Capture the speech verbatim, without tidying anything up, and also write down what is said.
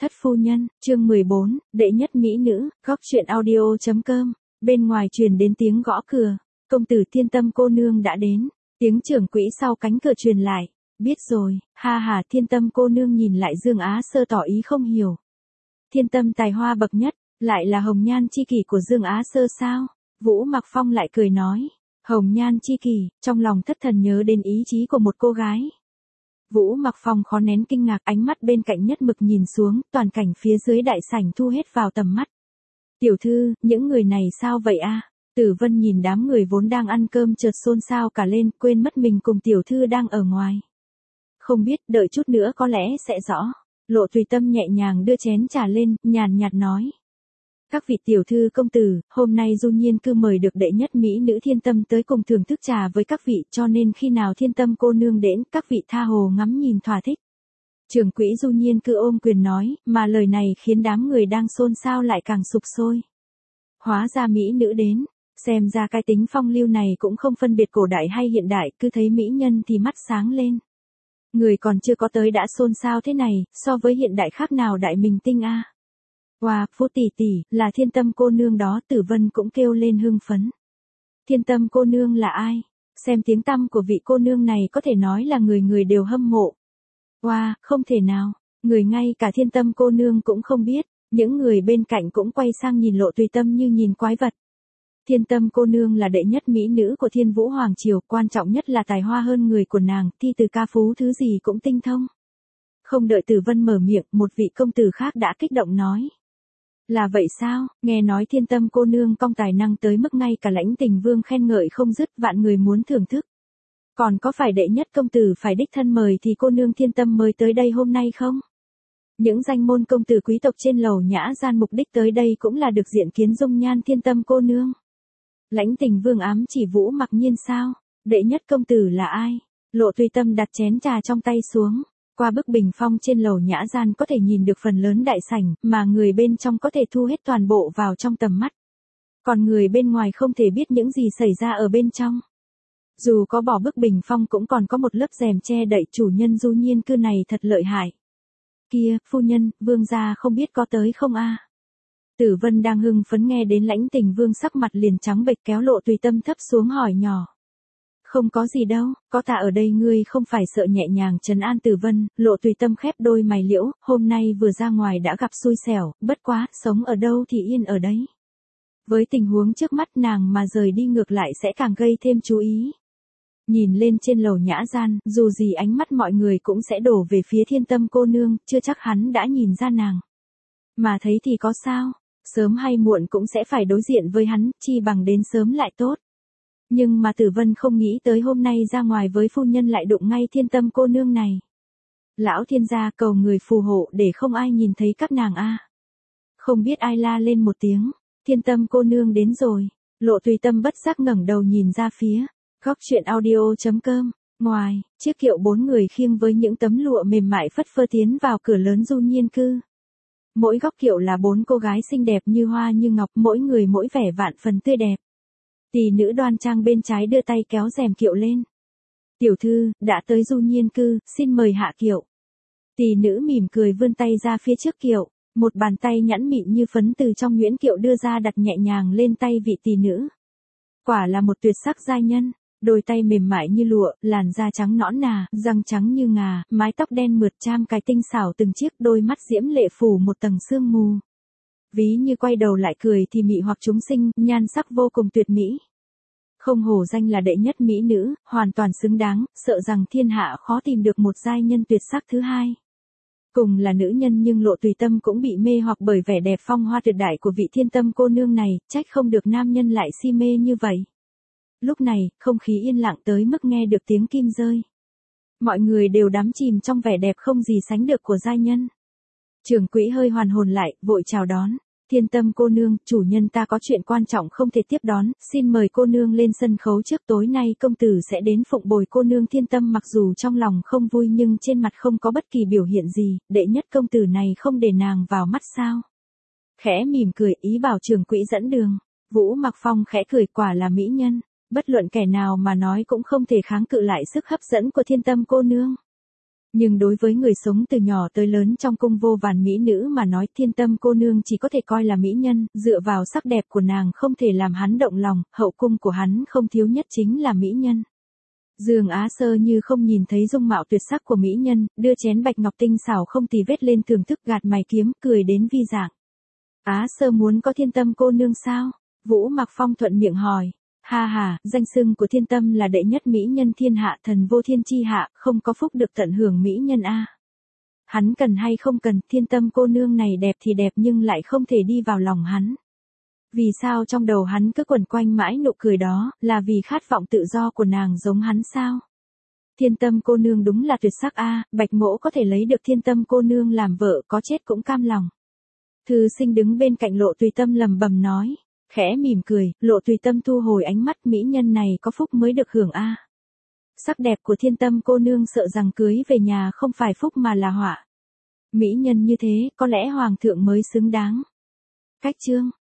Thất phu nhân, chương mười bốn, đệ nhất mỹ nữ, góc truyện audio chấm com. Bên ngoài truyền đến tiếng gõ cửa, công tử Thiên Tâm cô nương đã đến, tiếng trưởng quỹ sau cánh cửa truyền lại, biết rồi, ha ha. Thiên Tâm cô nương nhìn lại Dương Á Sơ tỏ ý không hiểu. Thiên Tâm tài hoa bậc nhất, lại là hồng nhan chi kỷ của Dương Á Sơ sao? Vũ Mặc Phong lại cười nói, hồng nhan chi kỷ, trong lòng thất thần nhớ đến ý chí của một cô gái. Vũ Mặc Phong khó nén kinh ngạc, ánh mắt bên cạnh nhất mực nhìn xuống, toàn cảnh phía dưới đại sảnh thu hết vào tầm mắt. Tiểu thư, những người này sao vậy a? Tử Vân nhìn đám người vốn đang ăn cơm chợt xôn xao cả lên, quên mất mình cùng tiểu thư đang ở ngoài. Không biết, đợi chút nữa có lẽ sẽ rõ. Lộ Tùy Tâm nhẹ nhàng đưa chén trà lên, nhàn nhạt nói. Các vị tiểu thư công tử, hôm nay Du Nhiên Cư mời được đệ nhất mỹ nữ Thiên Tâm tới cùng thưởng thức trà với các vị, cho nên khi nào Thiên Tâm cô nương đến, các vị tha hồ ngắm nhìn thỏa thích. Trưởng quỹ Du Nhiên Cư ôm quyền nói, mà lời này khiến đám người đang xôn xao lại càng sục sôi. Hóa ra mỹ nữ đến, xem ra cái tính phong lưu này cũng không phân biệt cổ đại hay hiện đại, cứ thấy mỹ nhân thì mắt sáng lên. Người còn chưa có tới đã xôn xao thế này, so với hiện đại khác nào đại mình tinh a. Wow, Phú tỷ tỷ, là Thiên Tâm cô nương đó. Tử Vân cũng kêu lên hưng phấn. Thiên Tâm cô nương là ai? Xem tiếng tăm của vị cô nương này có thể nói là người người đều hâm mộ. Wow, không thể nào, người ngay cả Thiên Tâm cô nương cũng không biết. Những người bên cạnh cũng quay sang nhìn Lộ Tùy Tâm như nhìn quái vật. Thiên Tâm cô nương là đệ nhất mỹ nữ của Thiên Vũ Hoàng Triều, quan trọng nhất là tài hoa hơn người của nàng, thi từ ca phú thứ gì cũng tinh thông. Không đợi Tử Vân mở miệng, một vị công tử khác đã kích động nói. Là vậy sao, nghe nói Thiên Tâm cô nương cong tài năng tới mức ngay cả Lãnh Tình Vương khen ngợi không dứt, vạn người muốn thưởng thức. Còn có phải đệ nhất công tử phải đích thân mời thì cô nương Thiên Tâm mới tới đây hôm nay không? Những danh môn công tử quý tộc trên lầu nhã gian mục đích tới đây cũng là được diện kiến dung nhan Thiên Tâm cô nương. Lãnh Tình Vương ám chỉ Vũ Mặc Nhiên sao? Đệ nhất công tử là ai? Lộ Tùy Tâm đặt chén trà trong tay xuống. Qua bức bình phong trên lầu nhã gian có thể nhìn được phần lớn đại sảnh, mà người bên trong có thể thu hết toàn bộ vào trong tầm mắt. Còn người bên ngoài không thể biết những gì xảy ra ở bên trong. Dù có bỏ bức bình phong cũng còn có một lớp rèm che đậy. Chủ nhân Du Nhiên Cư này thật lợi hại. Kia, phu nhân, vương gia không biết có tới không a? Tử Vân đang hưng phấn nghe đến Lãnh Tình Vương sắc mặt liền trắng bệch, kéo Lộ Tùy Tâm thấp xuống hỏi nhỏ. Không có gì đâu, có ta ở đây ngươi không phải sợ. Nhẹ nhàng trấn an Tử Vân. Lộ Tùy Tâm khép đôi mày liễu, hôm nay vừa ra ngoài đã gặp xui xẻo, bất quá, sống ở đâu thì yên ở đấy. Với tình huống trước mắt nàng mà rời đi ngược lại sẽ càng gây thêm chú ý. Nhìn lên trên lầu nhã gian, dù gì ánh mắt mọi người cũng sẽ đổ về phía Thiên Tâm cô nương, chưa chắc hắn đã nhìn ra nàng. Mà thấy thì có sao, sớm hay muộn cũng sẽ phải đối diện với hắn, chi bằng đến sớm lại tốt. Nhưng mà Tử Vân không nghĩ tới hôm nay ra ngoài với phu nhân lại đụng ngay Thiên Tâm cô nương này. Lão thiên gia cầu người phù hộ để không ai nhìn thấy các nàng a. Không biết ai la lên một tiếng, Thiên Tâm cô nương đến rồi. Lộ Tùy Tâm bất giác ngẩng đầu nhìn ra phía góc truyện audio chấm com. Ngoài, chiếc kiệu bốn người khiêng với những tấm lụa mềm mại phất phơ tiến vào cửa lớn Du Nhiên Cư. Mỗi góc kiệu là bốn cô gái xinh đẹp như hoa như ngọc, mỗi người mỗi vẻ vạn phần tươi đẹp. Tỷ nữ đoan trang bên trái đưa tay kéo rèm kiệu lên. Tiểu thư, đã tới Du Nhiên Cư, xin mời hạ kiệu. Tỷ nữ mỉm cười vươn tay ra phía trước kiệu, một bàn tay nhẵn mịn như phấn từ trong nhuyễn kiệu đưa ra đặt nhẹ nhàng lên tay vị tỷ nữ. Quả là một tuyệt sắc giai nhân, đôi tay mềm mại như lụa, làn da trắng nõn nà, răng trắng như ngà, mái tóc đen mượt cham cài tinh xảo từng chiếc, đôi mắt diễm lệ phủ một tầng sương mù. Ví như quay đầu lại cười thì mị hoặc chúng sinh, nhan sắc vô cùng tuyệt mỹ. Không hổ danh là đệ nhất mỹ nữ, hoàn toàn xứng đáng, sợ rằng thiên hạ khó tìm được một giai nhân tuyệt sắc thứ hai. Cùng là nữ nhân nhưng Lộ Tùy Tâm cũng bị mê hoặc bởi vẻ đẹp phong hoa tuyệt đại của vị Thiên Tâm cô nương này, trách không được nam nhân lại si mê như vậy. Lúc này, không khí yên lặng tới mức nghe được tiếng kim rơi. Mọi người đều đắm chìm trong vẻ đẹp không gì sánh được của giai nhân. Trưởng quỹ hơi hoàn hồn lại, vội chào đón. Thiên Tâm cô nương, chủ nhân ta có chuyện quan trọng không thể tiếp đón, xin mời cô nương lên sân khấu trước. Tối nay công tử sẽ đến phụng bồi cô nương Thiên Tâm. Mặc dù trong lòng không vui nhưng trên mặt không có bất kỳ biểu hiện gì, đệ nhất công tử này không để nàng vào mắt sao? Khẽ mỉm cười ý bảo trưởng quỹ dẫn đường. Vũ Mặc Phong khẽ cười, quả là mỹ nhân, bất luận kẻ nào mà nói cũng không thể kháng cự lại sức hấp dẫn của Thiên Tâm cô nương. Nhưng đối với người sống từ nhỏ tới lớn trong cung vô vàn mỹ nữ mà nói, Thiên Tâm cô nương chỉ có thể coi là mỹ nhân, dựa vào sắc đẹp của nàng không thể làm hắn động lòng, hậu cung của hắn không thiếu nhất chính là mỹ nhân. Dương Á Sơ như không nhìn thấy dung mạo tuyệt sắc của mỹ nhân, đưa chén bạch ngọc tinh xảo không tì vết lên thưởng thức, gạt mày kiếm, cười đến vi dạng. Á Sơ muốn có Thiên Tâm cô nương sao? Vũ Mặc Phong thuận miệng hỏi. Ha ha, danh xưng của Thiên Tâm là đệ nhất mỹ nhân thiên hạ, thần vô thiên chi hạ, không có phúc được tận hưởng mỹ nhân a. Hắn cần hay không cần, Thiên Tâm cô nương này đẹp thì đẹp nhưng lại không thể đi vào lòng hắn. Vì sao trong đầu hắn cứ quẩn quanh mãi nụ cười đó, là vì khát vọng tự do của nàng giống hắn sao? Thiên Tâm cô nương đúng là tuyệt sắc a, Bạch Mỗ có thể lấy được Thiên Tâm cô nương làm vợ, có chết cũng cam lòng. Thư Sinh đứng bên cạnh Lộ Tùy Tâm lẩm bẩm nói. Khẽ mỉm cười, Lộ Tùy Tâm thu hồi ánh mắt, mỹ nhân này có phúc mới được hưởng a. Sắc đẹp của Thiên Tâm cô nương sợ rằng cưới về nhà không phải phúc mà là họa. Mỹ nhân như thế, có lẽ hoàng thượng mới xứng đáng. Cách chương